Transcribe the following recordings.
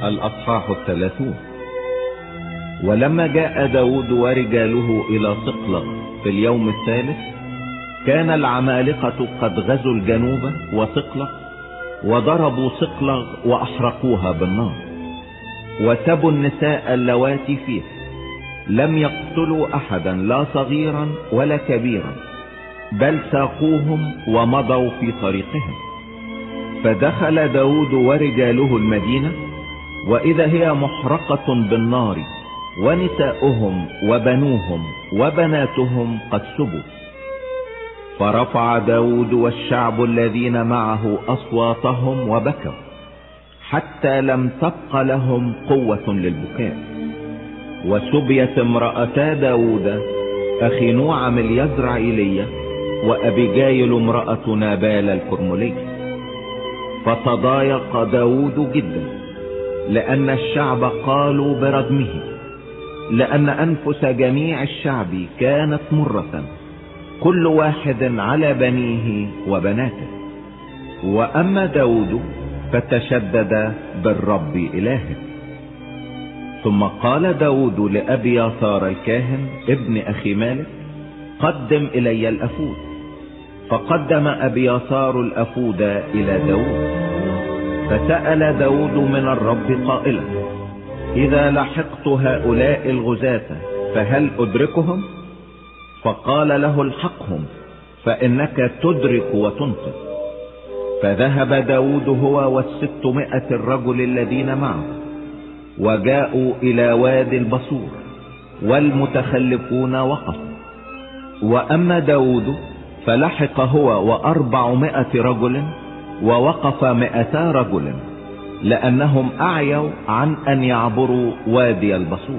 الأصحاح 30. ولما جاء داود ورجاله إلى صقلغ في اليوم الثالث، كان العمالقة قد غزوا الجنوب وصقلغ، وضربوا صقلغ وأحرقوها بالنار، وسبوا النساء اللواتي فيها، لم يقتلوا أحدا لا صغيرا ولا كبيرا، بل ساقوهم ومضوا في طريقهم. فدخل داود ورجاله المدينة، وإذا هي محرقة بالنار، ونساؤهم وبنوهم وبناتهم قد سبوا. فرفع داود والشعب الذين معه أصواتهم وبكوا، حتى لم تبق لهم قوة للبكاء. وسبيت امرأتا داود أخينوعم اليزرعيلية وأبيجايل امرأة نابال الكرملي. فتضايق داود جدا، لأن الشعب قالوا برجمه، لأن أنفس جميع الشعب كانت مرة، كل واحد على بنيه وبناته. وأما داود فتشدد بالرب إلهه. ثم قال داود لأبياثار الكاهن ابن أخي مالك: قدم إلي الأفود. فقدم أبياثار الأفود إلى داود. فسأل داود من الرب قائلا: إذا لحقت هؤلاء الغزاة فهل أدركهم؟ فقال له: الحقهم، فإنك تدرك وتنقذ. فذهب داود هو 600 الرجل الذين معه، وجاءوا إلى وادي البصور، والمتخلفون وقفوا. وأما داود فلحق هو 400 رجل، ووقف 200 رجل، لأنهم أعيوا عن أن يعبروا وادي البصور.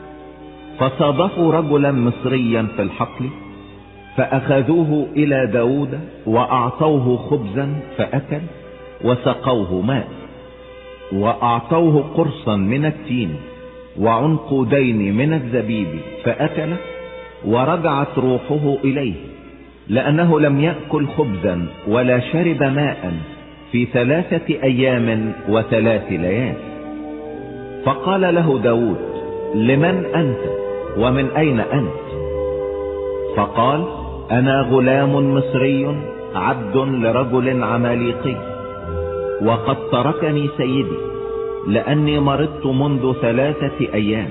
فصادفوا رجلا مصريا في الحقل، فأخذوه إلى داود وأعطوه خبزا فأكل، وسقوه ماء، وأعطوه قرصا من التين وعنقودين من الزبيب فأكل، ورجعت روحه إليه، لأنه لم يأكل خبزا ولا شرب ماء في 3 أيام و3 ليال. فقال له داود: لمن أنت ومن أين أنت؟ فقال: أنا غلام مصري عبد لرجل عماليقي، وقد تركني سيدي، لأني مرضت منذ 3 أيام.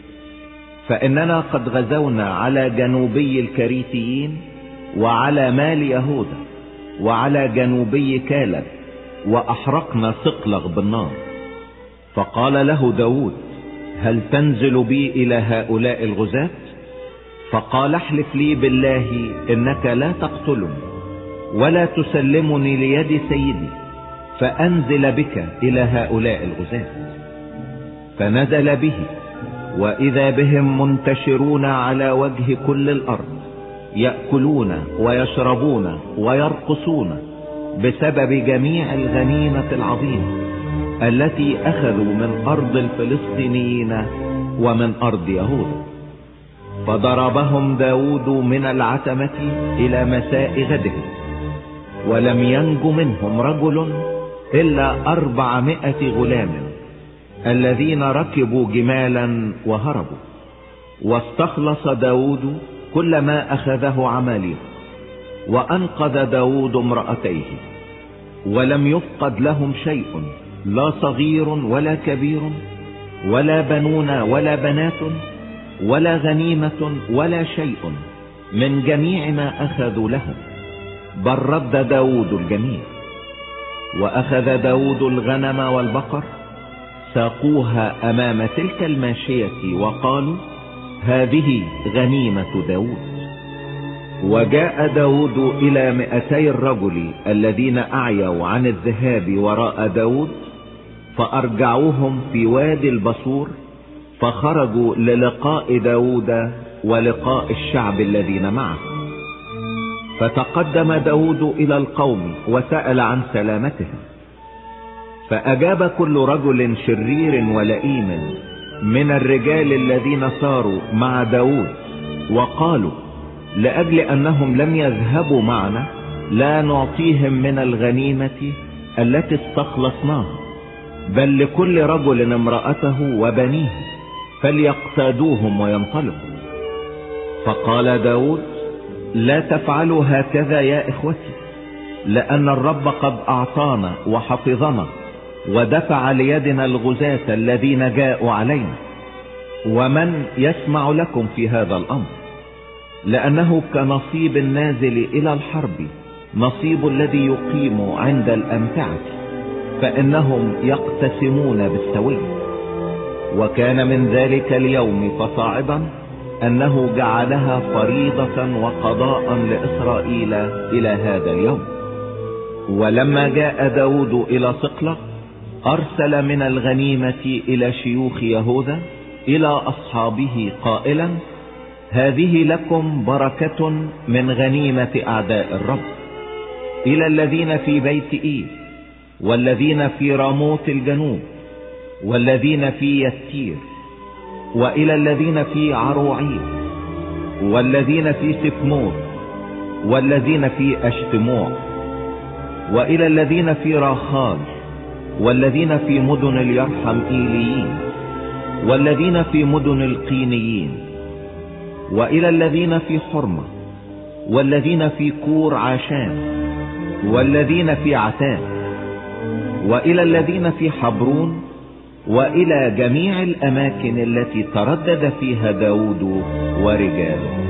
فإننا قد غزونا على جنوبي الكريتيين، وعلى مال يهوذا، وعلى جنوبي كالب، وأحرقنا صقلغ بالنار. فقال له داود: هل تنزل بي إلى هؤلاء الغزاة؟ فقال: احلف لي بالله إنك لا تقتلني ولا تسلمني ليد سيدي، فأنزل بك إلى هؤلاء الغزاة. فنزل به، وإذا بهم منتشرون على وجه كل الأرض، يأكلون ويشربون ويرقصون بسبب جميع الغنيمة العظيمة التي أخذوا من أرض الفلسطينيين ومن أرض يهوذا. فضربهم داود من العتمة إلى مساء غدهم، ولم ينج منهم رجل إلا 400 غلام الذين ركبوا جمالا وهربوا. واستخلص داود كل ما أخذه عماليق، وأنقذ داود امرأتيه، ولم يفقد لهم شيء، لا صغير ولا كبير، ولا بنون ولا بنات، ولا غنيمة ولا شيء من جميع ما أخذوا لهم، بل رد داود الجميع. وأخذ داود الغنم والبقر، ساقوها أمام تلك الماشية، وقالوا: هذه غنيمة داود. وجاء داود إلى 200 الرجل الذين أعيوا عن الذهاب وراء داود، فأرجعوهم في وادي البصور، فخرجوا للقاء داود ولقاء الشعب الذين معه. فتقدم داود إلى القوم وسأل عن سلامتهم. فأجاب كل رجل شرير ولئيم من الرجال الذين صاروا مع داود وقالوا: لأجل أنهم لم يذهبوا معنا لا نعطيهم من الغنيمة التي استخلصناها، بل لكل رجل امرأته وبنيه فليقتادوهم وينطلقوا. فقال داود: لا تفعلوا هكذا يا إخوتي، لأن الرب قد أعطانا وحفظنا ودفع ليدنا الغزاة الذين جاءوا علينا. ومن يسمع لكم في هذا الأمر؟ لأنه كنصيب النازل إلى الحرب نصيب الذي يقيم عند الأمتعة، فإنهم يقتسمون بالسوية. وكان من ذلك اليوم فصاعدا أنه جعلها فريضة وقضاء لإسرائيل إلى هذا اليوم. ولما جاء داود إلى صقلغ أرسل من الغنيمة إلى شيوخ يهوذا إلى أصحابه قائلا: هذه لكم بركة من غنيمة أعداء الرب، إلى الذين في بيت إيل، والذين في راموت الجنوب، والذين في يتير، وإلى الذين في عروعيل، والذين في سفمور، والذين في أشتموع، وإلى الذين في راخال، والذين في مدن اليرحمئيليين، والذين في مدن القينيين، وإلى الذين في حرمة، والذين في كور عاشان، والذين في عتاب، وإلى الذين في حبرون، وإلى جميع الأماكن التي تردد فيها داود ورجاله.